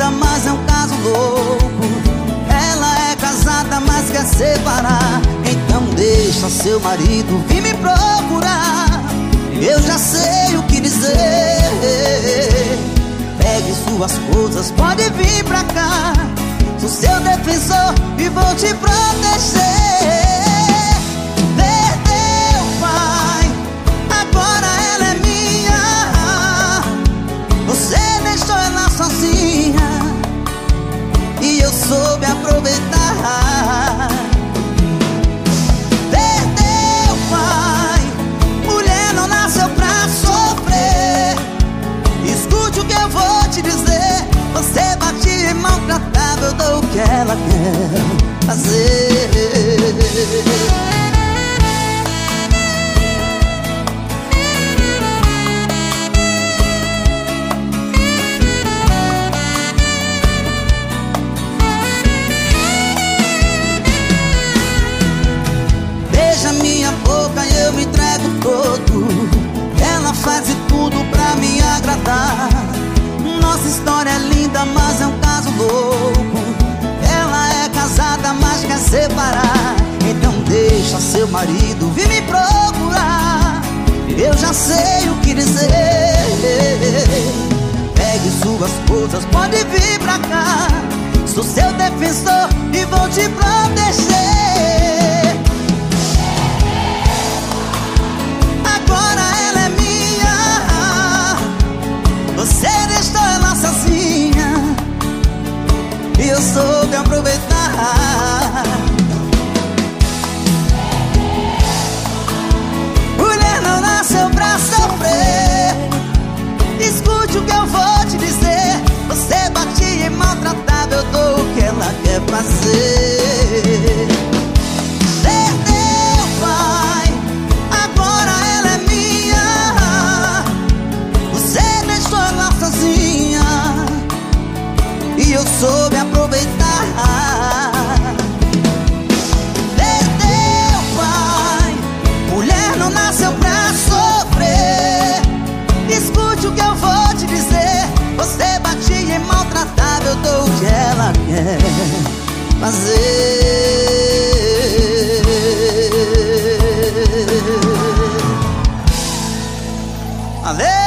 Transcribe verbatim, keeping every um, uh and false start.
linda, mas é um caso louco. Ela é casada, mas quer separar. Então deixa seu marido vir me procurar. Eu já sei o que dizer. Pegue suas coisas, pode vir pra cá. Sou seu defensor e vou te proteger. Perdeu, pai, agora ela é minha. Você deixou ela sozinha e eu soube aproveitar. Perdeu, pai, mulher não nasceu pra sofrer. Escute o que eu vou te dizer. Você bate e maltratava, eu dou o que ela quer fazer. Beija minha boca e eu me entrego todo. Ela faz de tudo pra me agradar. Nossa história é linda, mas é um caso louco. Ela é casada, mas quer separar. Então deixa seu marido vir me procurar. Eu já sei o que dizer. Pegue suas coisas, pode vir pra cá. Sou seu defensor e vou te proteger. Agora ela é minha. Você deixou ela sozinha e eu soube aproveitar. Mulher não nasceu pra sofrer. Escute o que eu vou te dizer. Você batia e maltratava, eu dou o que ela quer fazer. Perdeu, pai, agora ela é minha. Você deixou ela sozinha e eu soube aproveitar. Perdeu, pai, mulher não nasceu pra sofrer. Escute o que eu vou te dizer. Você batia e maltratava, eu dou o que ela quer fazer. Valeu!